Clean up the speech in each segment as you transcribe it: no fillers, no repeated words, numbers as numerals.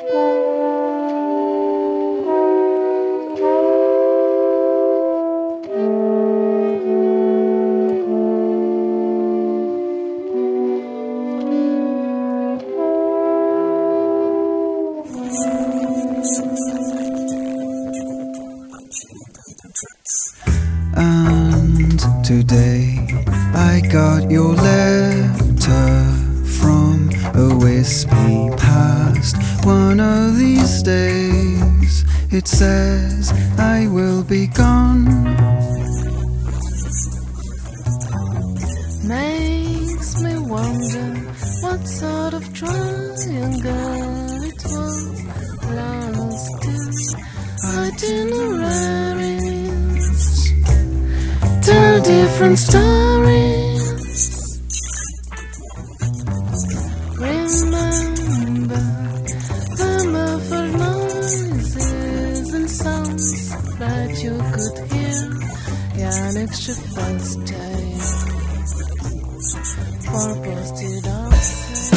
And today I got your letter from a wispy past. One of these days it says I will be gone. Makes me wonder what sort of triangle it was lost to. Itineraries tell different stories. Remember the muffled noises and sounds that you could hear. Yannick Schiffelstein for posted outside.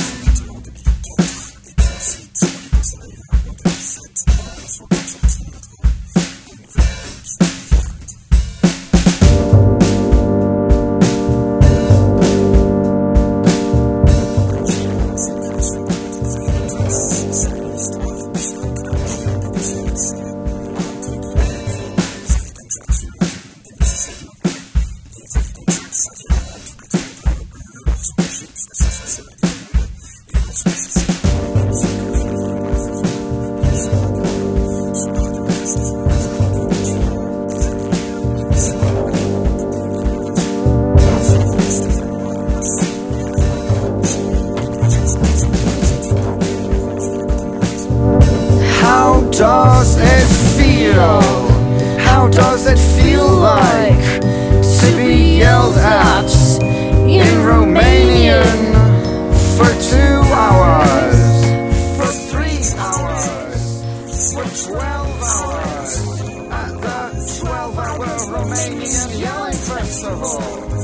How does it feel? How does it feel like to be yelled at in Romanian for 2 hours, for 3 hours, for 12 hours at the 12-hour Romanian Yelling Festival?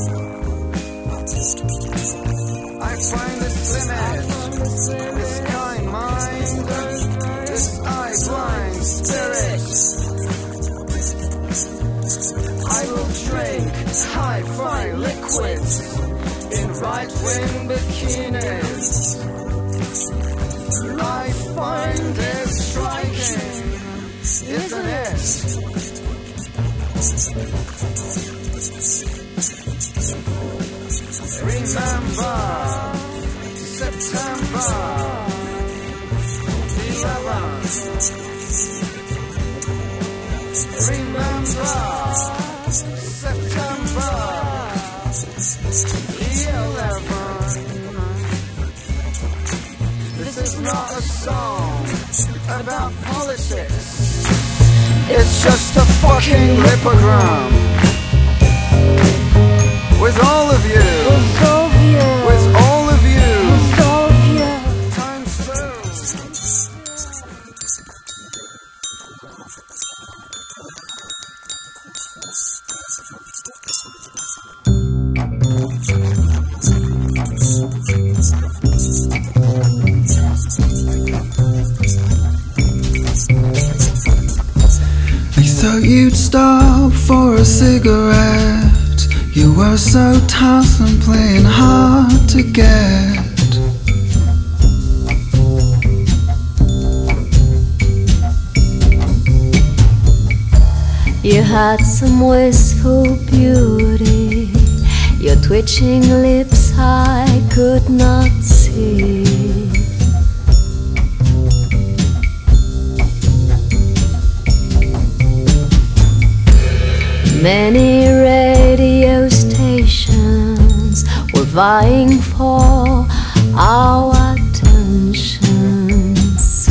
I find this limit, this kind mind, this eye-blind spirit. I will drink hi-fi liquids in right-wing bikinis. I find it striking, isn't it? Remember September 11th. Remember September 11th. This is not a song about politics. It's just a fucking lipogram. With all of you. With all of you. With all of you. With all of you. Times two. I thought you'd stop for a cigarette. You were so tough and playing hard to get. You had some wistful beauty. Your twitching lips I could not see. Many radio stations were vying for our attentions.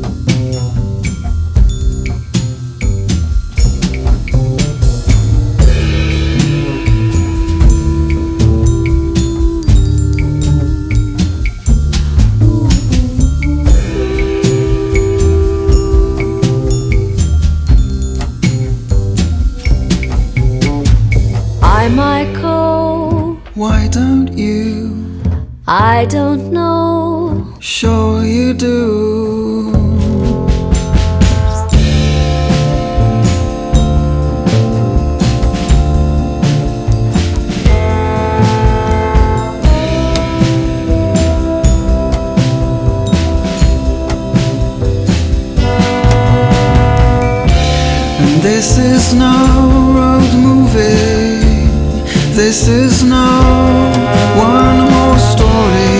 I might call. Why don't you? I don't know. Sure you do. This is no road movie. This is no one more story.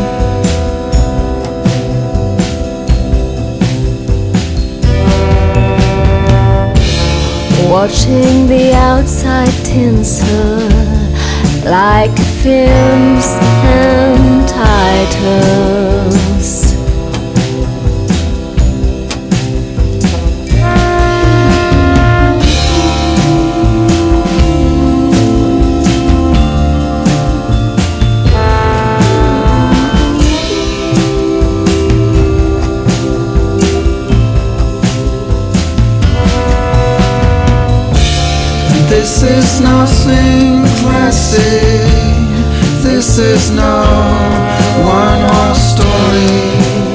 Watching the outside tinsel like films and titles. This is nothing classic. This is no one horse story.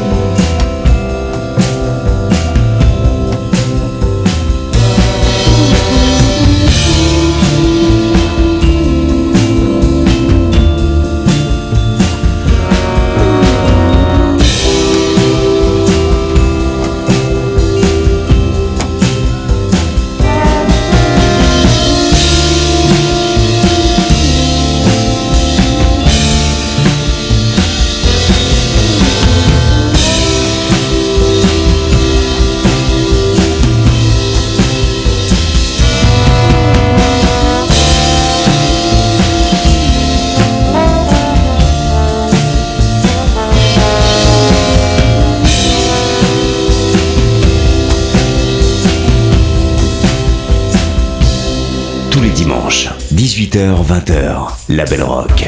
Tous les dimanches, 18h-20h, La Belle Rock.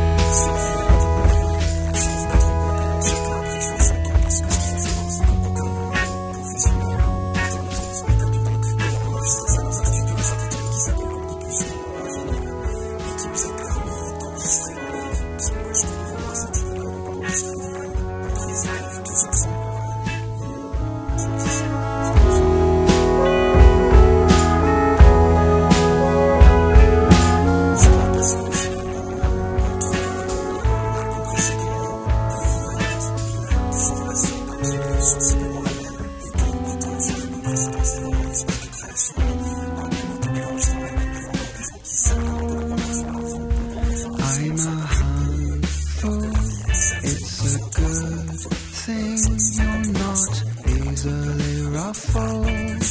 I'm a handful, it's a good thing you're not easily ruffled.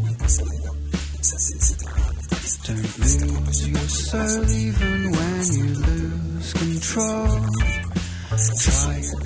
Don't lose your soul even when you lose control. Try it.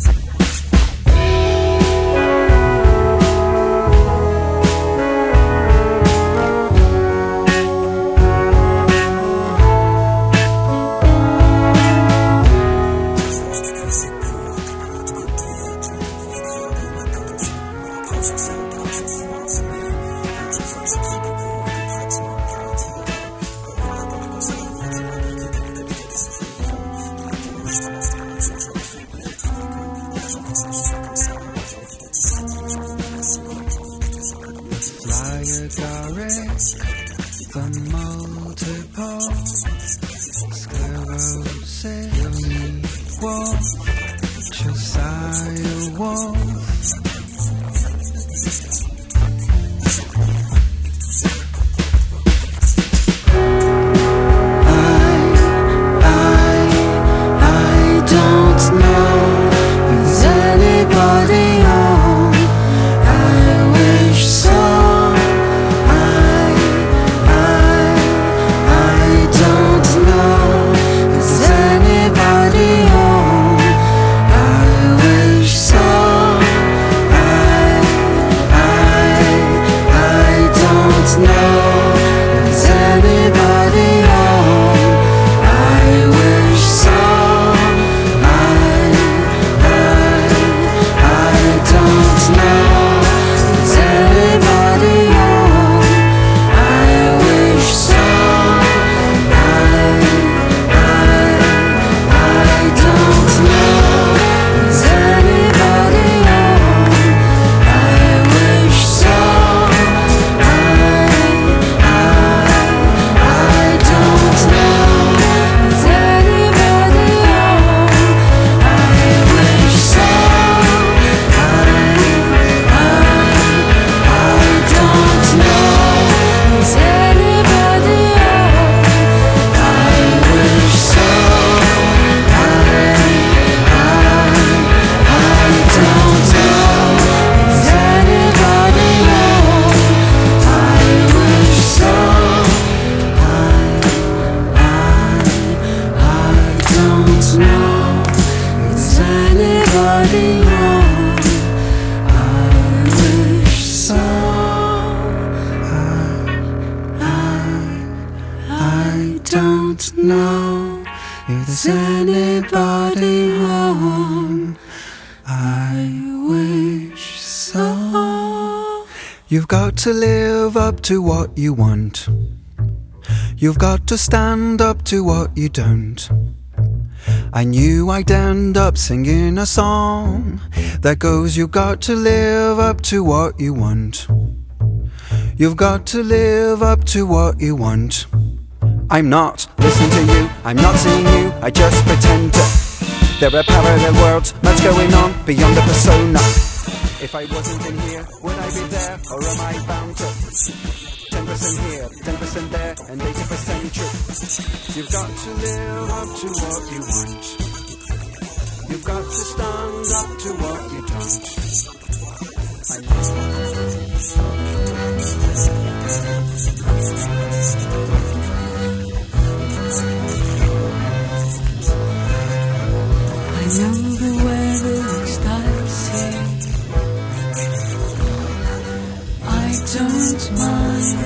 Fly agaric, the multiple sclerosis, wolf, Josiah Wolf. I don't know if anybody on. I wish so. I don't know if anybody on. I wish so. Is anybody home? I wish so. You've got to live up to what you want. You've got to stand up to what you don't. I knew I'd end up singing a song that goes, you've got to live up to what you want. You've got to live up to what you want. I'm not listening to you, I'm not seeing you, I just pretend to. There are parallel worlds, much going on beyond the persona. If I wasn't in here, would I be there, or am I bound to? 10% here, 10% there, and 80% true. You've got to live up to what you want. You've got to stand up to what you don't. I know the weather looks dicey. I don't mind.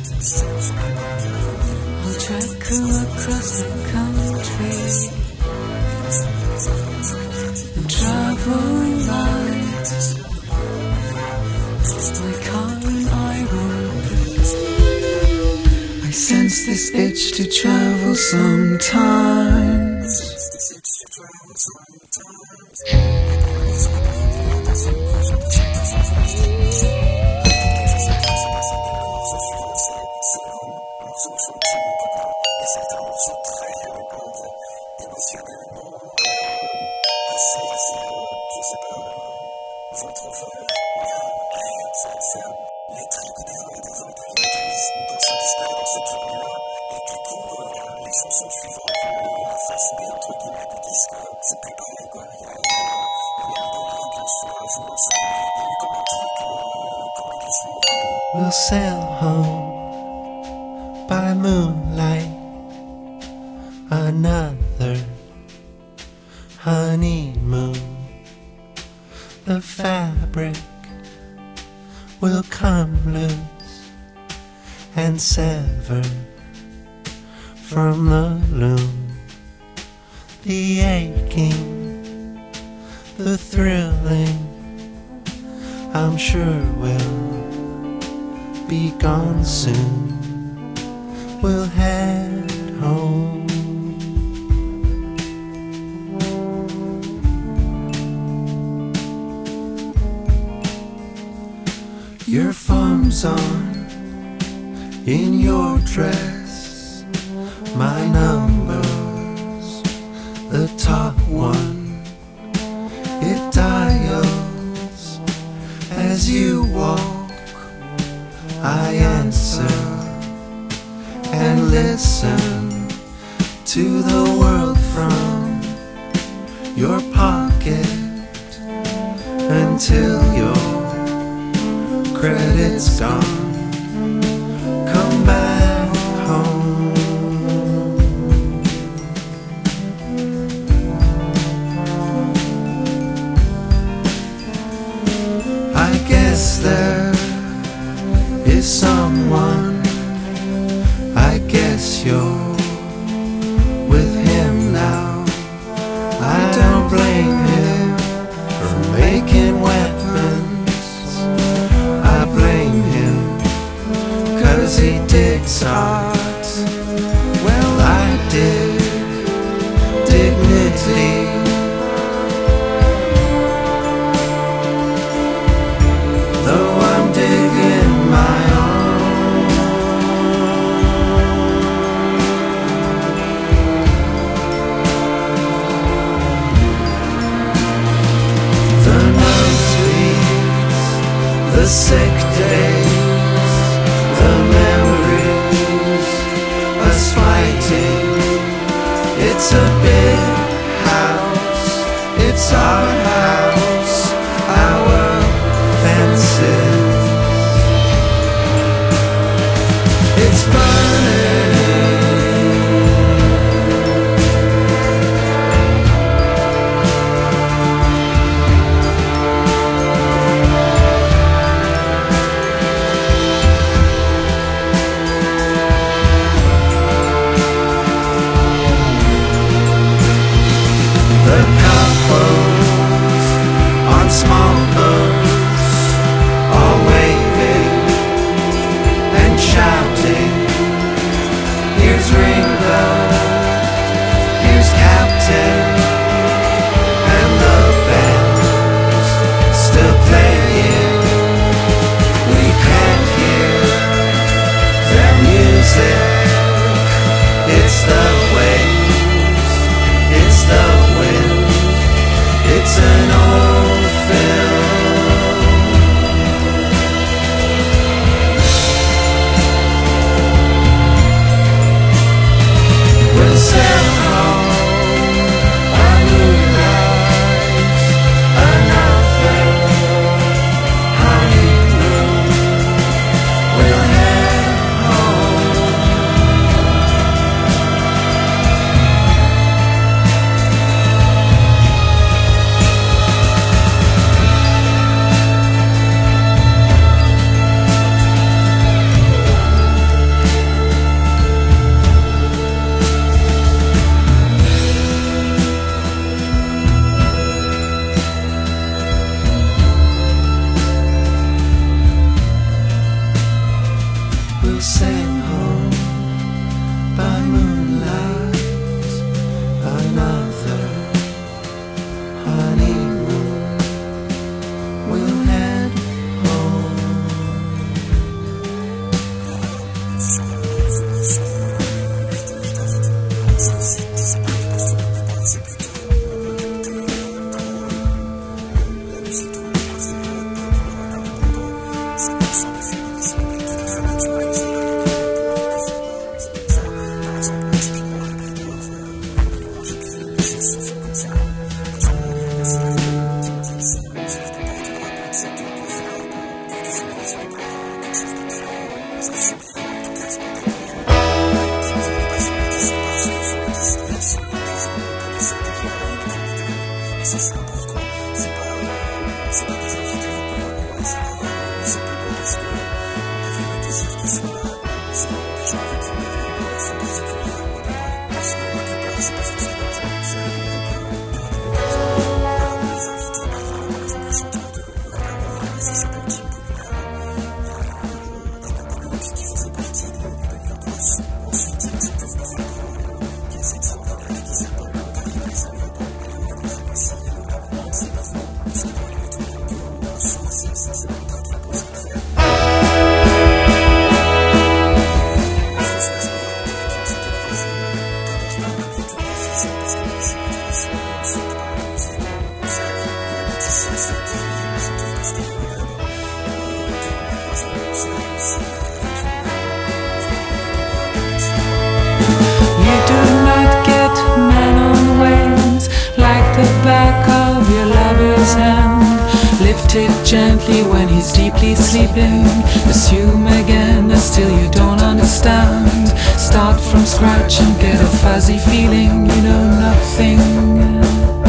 I'll track her across the country and travel light. My car and I will. I sense this itch to travel sometimes. We'll sail home by moonlight, another honeymoon. The fabric will come loose and sever from the loom. The aching, the thrilling, I'm sure will be gone soon. We'll head home. Your farm's on in your dress. My number's the top one. It dials as you walk. I answer and listen to the world from your pocket until your credit's gone. Come back home. I guess there is someone, I guess you're with him now. I don't blame him for making weapons. I blame him 'cause he digs art. Well, I dig dignity. Though I'm digging my own. The nosebleeds, the sick days, the memories, us fighting. It's a big house, it's our house, our fences. It's burning. Back of your lover's hand, lift it gently when he's deeply sleeping. Assume again that still you don't understand. Start from scratch and get a fuzzy feeling you know nothing.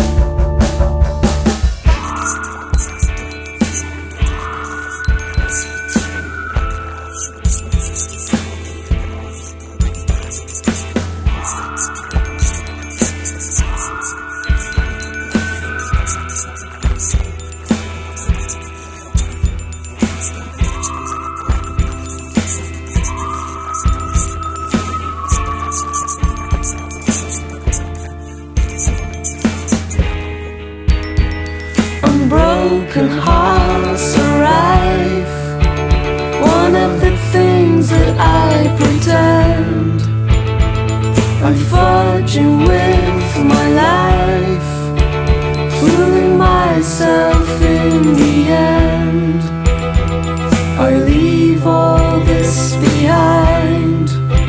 Broken hearts arrive. One of the things that I pretend, I'm forging with my life, fooling myself in the end. I leave all this behind,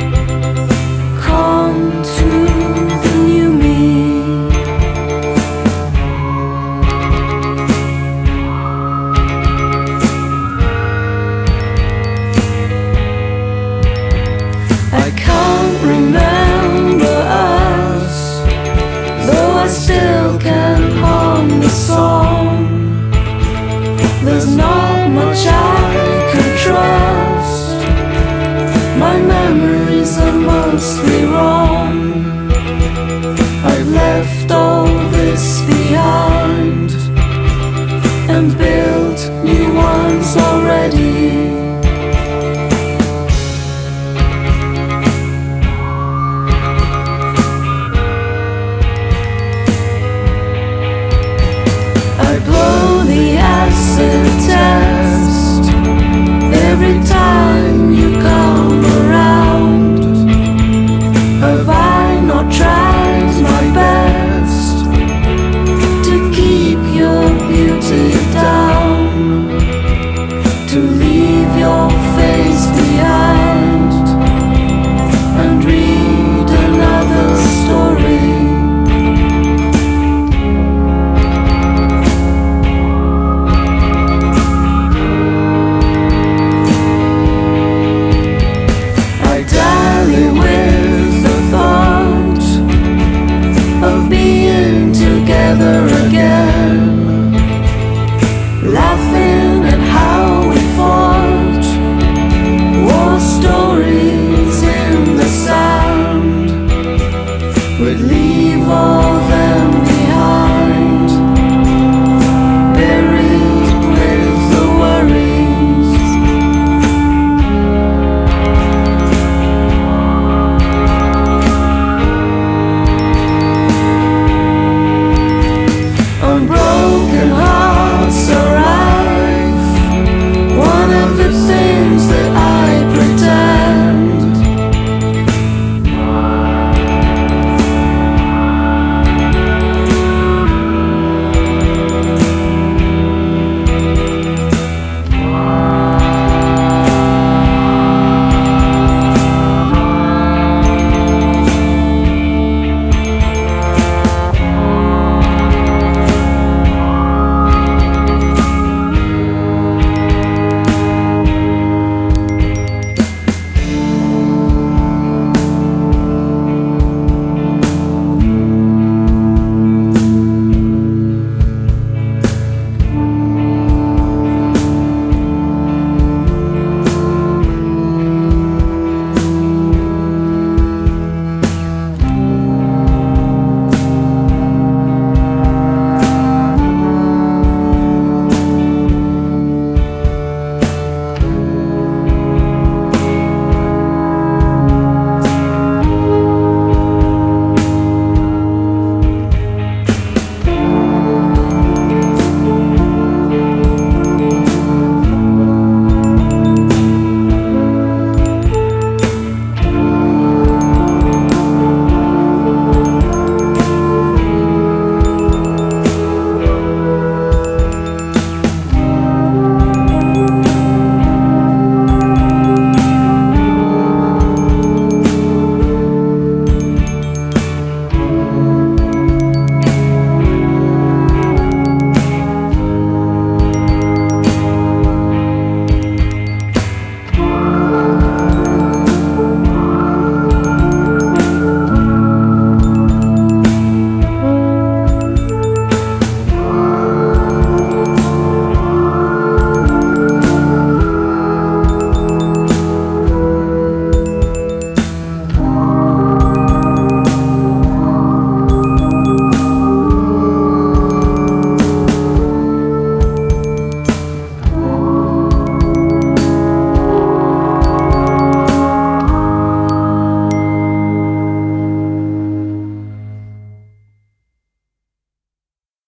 come to the new me. I can't remember us, though I still can hum the song. There's not much I could trust, my memories are mostly wrong. I've left all this behind and built new ones already.